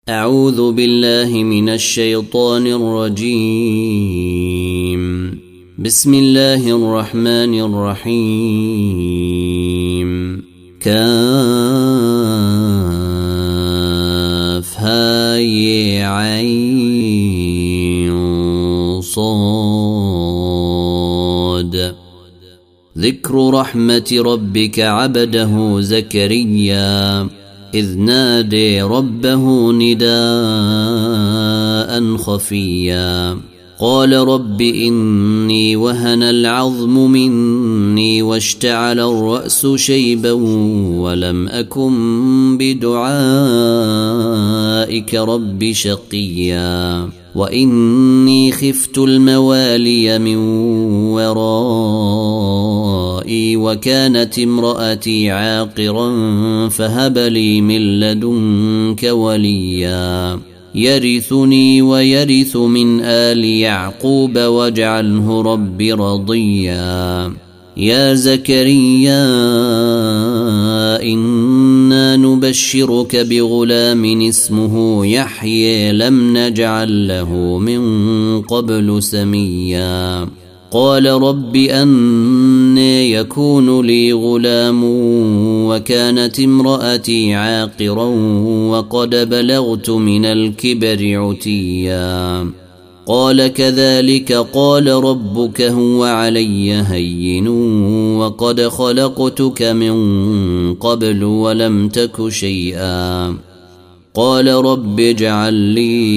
أعوذ بالله من الشيطان الرجيم. بسم الله الرحمن الرحيم. كافها يا عين صاد. ذكر رحمة ربك عبده زكريا إذ نادي ربه نداء خفيا قال رب إني وهن العظم مني واشتعل الرأس شيبا ولم أكن بدعائك رب شقيا وإني خفت الموالي من ورائي وكانت امرأتي عاقرا فهب لي من لدنك وليا يرثني ويرث من آل يعقوب واجعله رب رضيا. يا زكريا إنا نبشرك بغلام اسمه يحيى لم نجعل له من قبل سميا قال رب أنى يكون لي غلام وكانت امرأتي عاقرا وقد بلغت من الكبر عتيا قال كذلك قال ربك هو علي هين وقد خلقتك من قبل ولم تك شيئا قال رب اجعل لي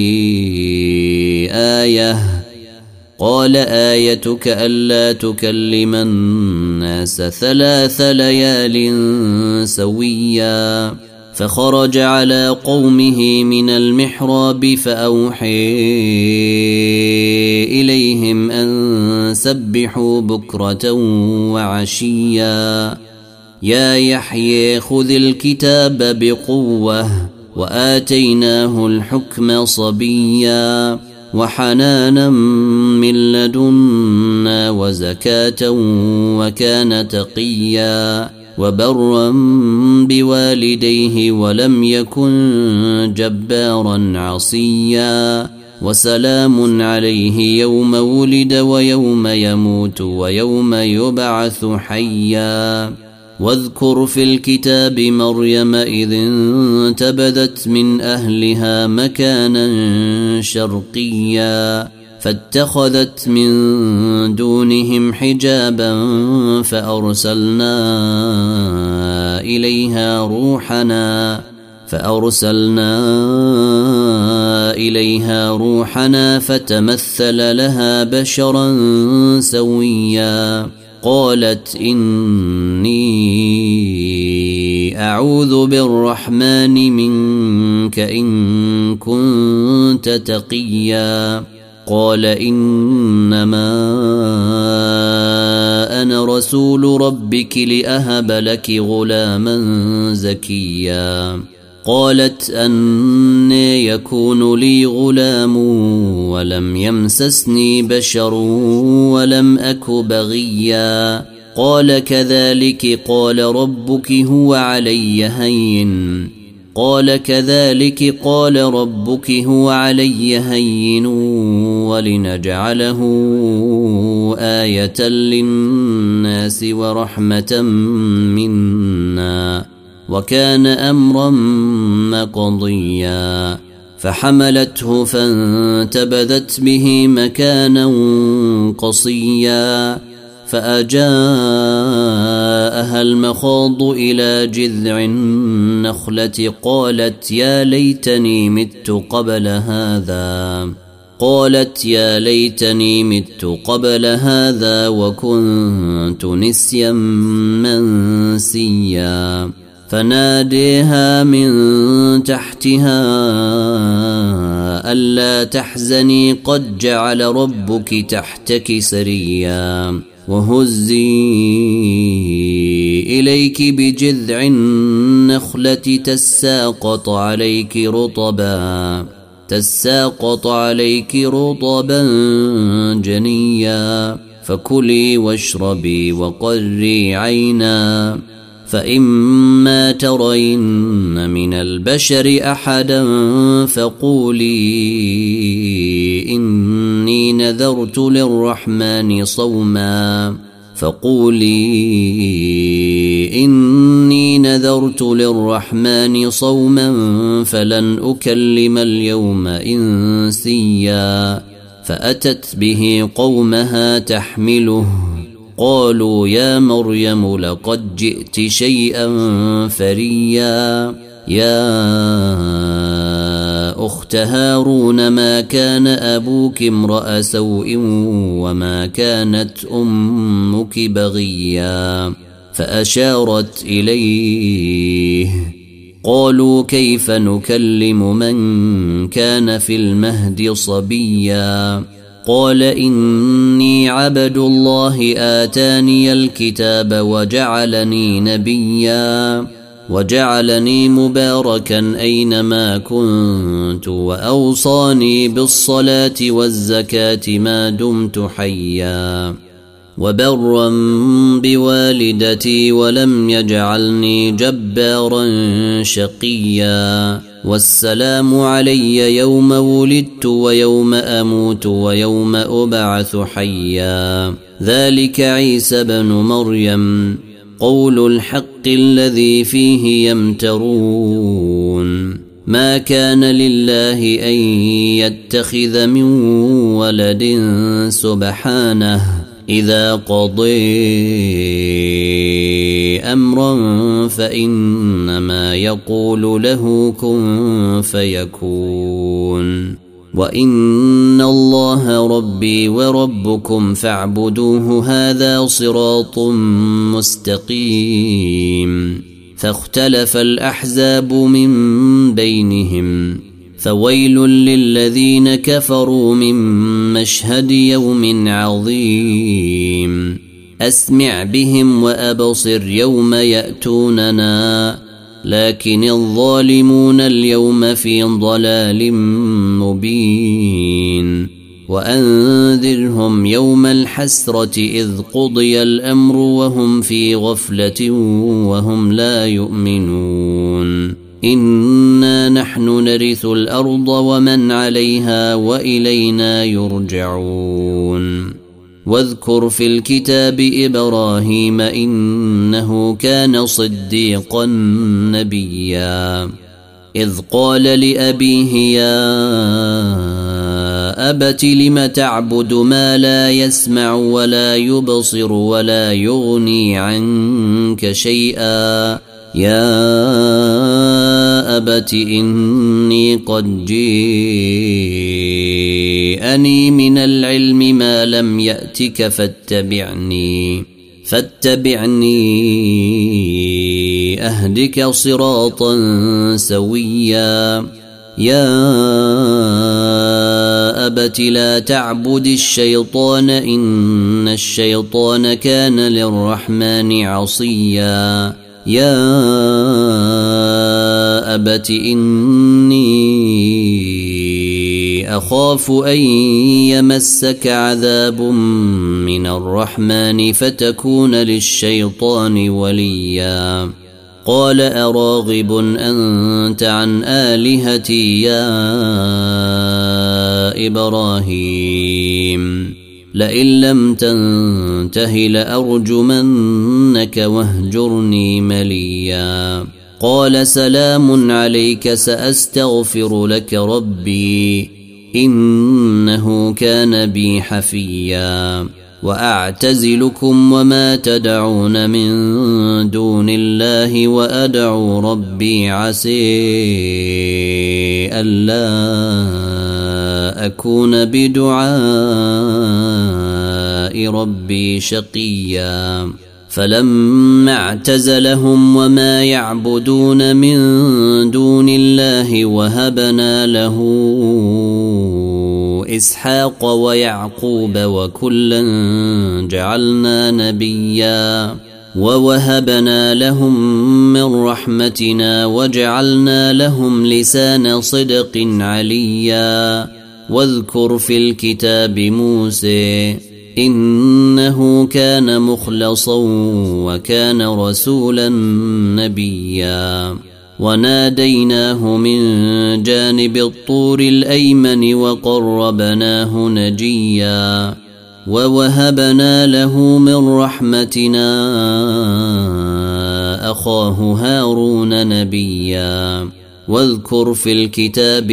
آية قال آيتك ألا تكلم الناس 3 ليال سويا فخرج على قومه من المحراب فأوحي إليهم أن سبحوا بكرة وعشيا يا يحيى خذ الكتاب بقوة وآتيناه الحكم صبيا وحنانا من لدنا وزكاة وكان تقيا وبرا بوالديه ولم يكن جبارا عصيا وسلام عليه يوم ولد ويوم يموت ويوم يبعث حيا واذكر في الكتاب مريم إذ انتبذت من أهلها مكانا شرقيا فاتخذت من دونهم حجابا فأرسلنا إليها روحنا فتمثل لها بشرا سويا قالت إني أعوذ بالرحمن منك إن كنت تقيا قال إنما أنا رسول ربك لأهب لك غلاما زكيا قالت أنى يكون لي غلام ولم يمسسني بشر ولم أك بغيا قال كذلك قال ربك هو علي هين ولنجعله آية للناس ورحمة منا وكان أمرا مقضيا فحملته فانتبذت به مكانا قصيا فأجاءها المخاض إلى جذع النخلة قالت يا ليتني مت قبل هذا وكنت نسيا منسيا فناديها من تحتها ألا تحزني قد جعل ربك تحتك سريا وهزي إليك بجذع النخلة تساقط عليك رطبا جنيا فكلي واشربي وقري عينا فإما ترين من البشر أحدا فقولي إني نذرت للرحمن صوما فلن أكلم اليوم إنسيا فأتت به قومها تحمله قالوا يا مريم لقد جئت شيئا فريا يا أخت هارون ما كان أبوك امرأ سوء وما كانت أمك بغيا فأشارت إليه قالوا كيف نكلم من كان في المهد صبيا قال إني عبد الله آتاني الكتاب وجعلني نبيا وجعلني مباركا أينما كنت وأوصاني بالصلاة والزكاة ما دمت حيا وبرا بوالدتي ولم يجعلني جبارا شقيا والسلام علي يوم ولدت ويوم أموت ويوم أبعث حيا ذلك عيسى بن مريم قول الحق الذي فيه يمترون ما كان لله أن يتخذ من ولد سبحانه إذا قضي أمرا فإنما يقول له كن فيكون وإن الله ربي وربكم فاعبدوه هذا صراط مستقيم فاختلف الأحزاب من بينهم فويل للذين كفروا من مشهد يوم عظيم أسمع بهم وأبصر يوم يأتوننا لكن الظالمون اليوم في ضلال مبين وأنذرهم يوم الحسرة إذ قضي الأمر وهم في غفلة وهم لا يؤمنون إنا نحن نرث الأرض ومن عليها وإلينا يرجعون واذكر في الكتاب إبراهيم إنه كان صديقا نبيا إذ قال لأبيه يا أبت لم تعبد ما لا يسمع ولا يبصر ولا يغني عنك شيئا يا أبت إني قد جيءني من العلم ما لم يأتك فاتبعني أهدك صراطا سويا يا أبت لا تعبد الشيطان إن الشيطان كان للرحمن عصيا يا أبت إني أخاف أن يمسك عذاب من الرحمن فتكون للشيطان وليا قال أراغب أنت عن آلهتي يا إبراهيم لئن لم تنته لأرجمنك واهجرني مليا قال سلام عليك سأستغفر لك ربي إنه كان بي حفيا وأعتزلكم وما تدعون من دون الله وأدعو ربي عسي ألا أكون بدعاء ربي شقيا فلما اعتزلهم وما يعبدون من دون الله وهبنا له إسحاق ويعقوب وكلا جعلنا نبيا ووهبنا لهم من رحمتنا وجعلنا لهم لسان صدق عليا واذكر في الكتاب موسى إنه كان مخلصا وكان رسولا نبيا وناديناه من جانب الطور الأيمن وقربناه نجيا ووهبنا له من رحمتنا أخاه هارون نبيا واذكر في الكتاب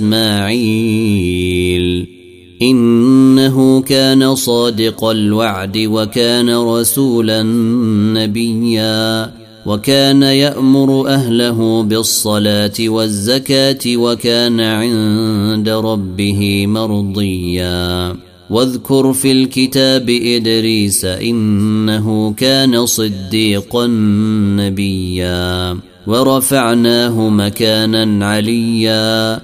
إسماعيل إنه كان صادق الوعد وكان رسولا نبيا وكان يأمر أهله بالصلاة والزكاة وكان عند ربه مرضيا واذكر في الكتاب إدريس إنه كان صديقا نبيا ورفعناه مكانا عليا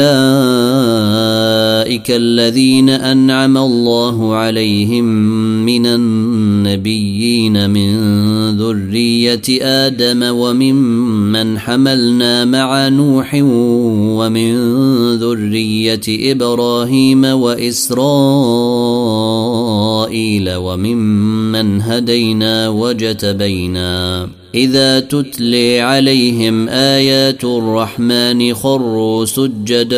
أولئك الذين أنعم الله عليهم من النبيين من ذرية آدم وممن حملنا مع نوح ومن ذرية إبراهيم وإسرائيل وممن هدينا وجتبينا إذا تتلي عليهم آيات الرحمن خروا سجدا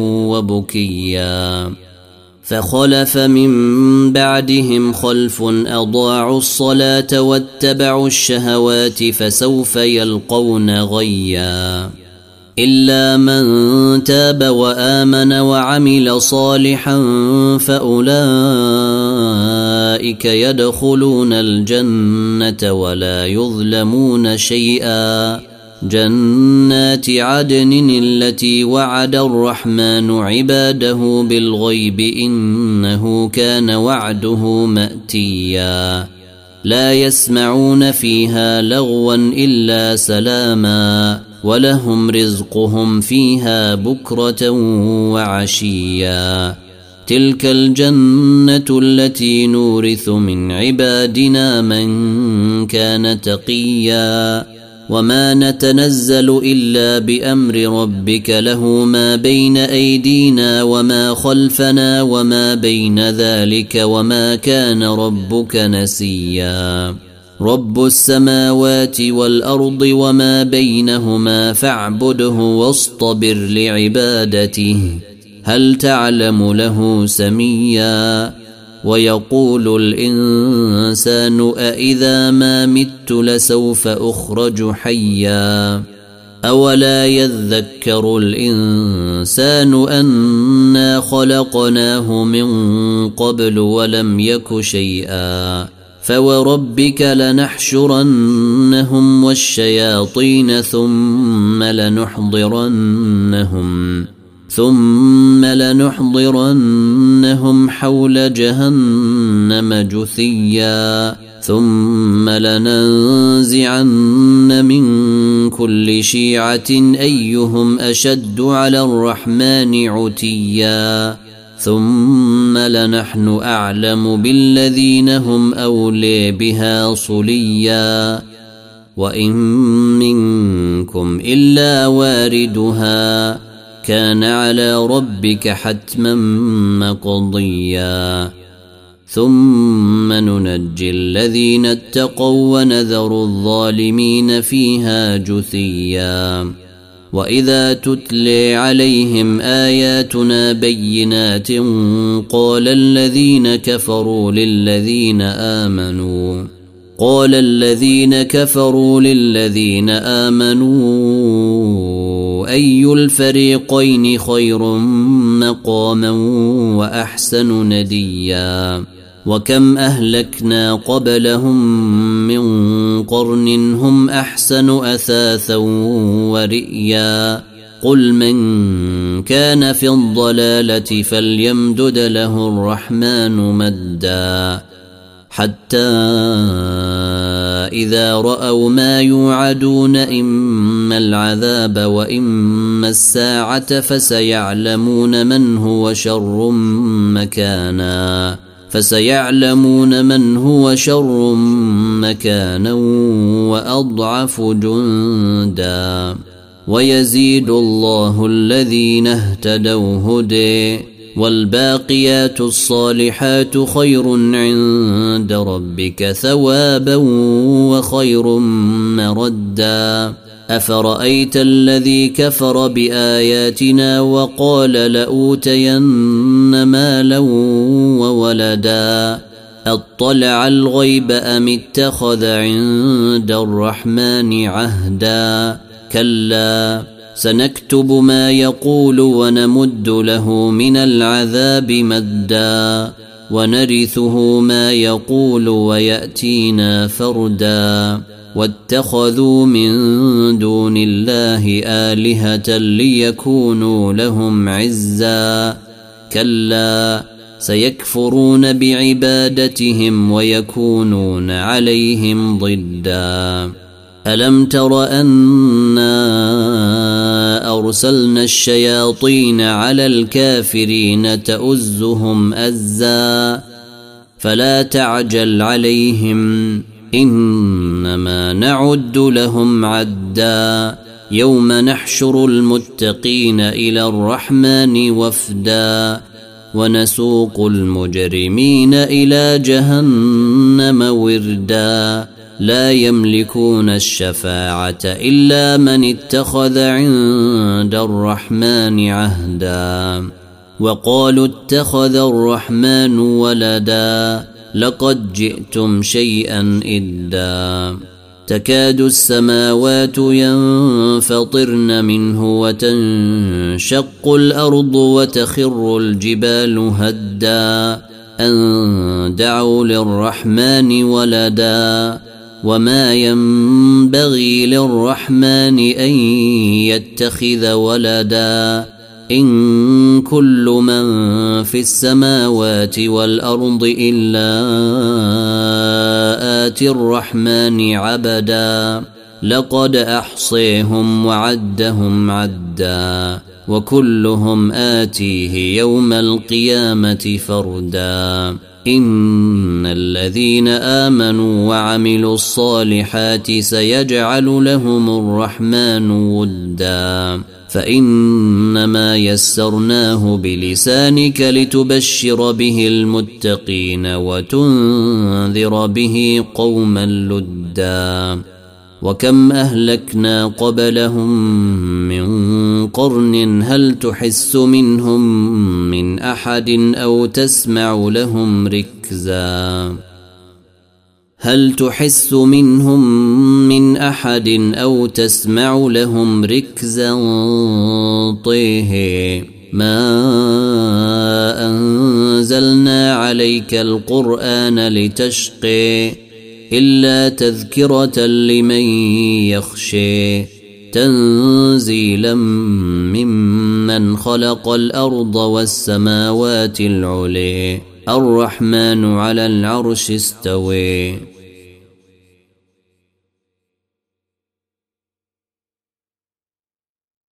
وبكيا فخلف من بعدهم خلف أضاعوا الصلاة واتبعوا الشهوات فسوف يلقون غيا إلا من تاب وآمن وعمل صالحا فأولئك يدخلون الجنة ولا يظلمون شيئا جنات عدن التي وعد الرحمن عباده بالغيب إنه كان وعده مأتيا لا يسمعون فيها لغوا إلا سلاما ولهم رزقهم فيها بكرة وعشيا تلك الجنة التي نورث من عبادنا من كان تقيا وما نتنزل إلا بأمر ربك له ما بين أيدينا وما خلفنا وما بين ذلك وما كان ربك نسيا رب السماوات والأرض وما بينهما فاعبده واصطبر لعبادته هل تعلم له سميا ويقول الإنسان أإذا ما مت لسوف أخرج حيا أولا يذكر الإنسان أنا خلقناه من قبل ولم يك شيئا فوربك لنحشرنهم والشياطين ثم لنحضرنهم حول جهنم جثيا ثم لننزعن من كل شيعة أيهم أشد على الرحمن عتيا ثم لنحن أعلم بالذين هم أولي بها صليا وإن منكم إلا واردها كان على ربك حتما مقضيا ثم ننجي الذين اتقوا ونذر الظالمين فيها جثيا وإذا تتلي عليهم آياتنا بينات قال الذين كفروا للذين آمنوا أي الفريقين خير مقاما وأحسن نديا وكم أهلكنا قبلهم من قرن هم أحسن أثاثا ورئيا قل من كان في الضلالة فليمدد له الرحمن مدا حتى إذا رأوا ما يوعدون إما العذاب وإما الساعة فسيعلمون من هو شر مكانا وأضعف جندا ويزيد الله الذين اهتدوا هدي والباقيات الصالحات خير عند ربك ثوابا وخير مردا أفرأيت الذي كفر بآياتنا وقال لأوتين مالا وولدا أطلع الغيب أم اتخذ عند الرحمن عهدا كلا سنكتب ما يقول ونمد له من العذاب مدا ونرثه ما يقول ويأتينا فردا واتخذوا من دون الله آلهة ليكونوا لهم عزا كلا سيكفرون بعبادتهم ويكونون عليهم ضدا ألم تر أنا أرسلنا الشياطين على الكافرين تؤزهم أزا فلا تعجل عليهم إنما نعد لهم عدا يوم نحشر المتقين إلى الرحمن وفدا ونسوق المجرمين إلى جهنم وردا لا يملكون الشفاعة إلا من اتخذ عند الرحمن عهدا وقالوا اتخذ الرحمن ولدا لقد جئتم شيئا إدا تكاد السماوات ينفطرن منه وتنشق الأرض وتخر الجبال هدا أن دعوا للرحمن ولدا وما ينبغي للرحمن أن يتخذ ولدا إن كل من في السماوات والأرض إلا آتي الرحمن عبدا لقد أحصيهم وعدهم عدا وكلهم آتيه يوم القيامة فردا إن الذين آمنوا وعملوا الصالحات سيجعل لهم الرحمن ودا فإنما يسرناه بلسانك لتبشر به المتقين وتنذر به قوما لدا وكم أهلكنا قبلهم من قرن هل تحس منهم من أحد أو تسمع لهم ركزا هل تحس منهم من أحد أو تسمع لهم ركزا طيه ما أنزلنا عليك القرآن لتشقي إلا تذكرة لمن يخشي تنزيلا ممن خلق الأرض والسماوات العلي الرحمن على العرش استوي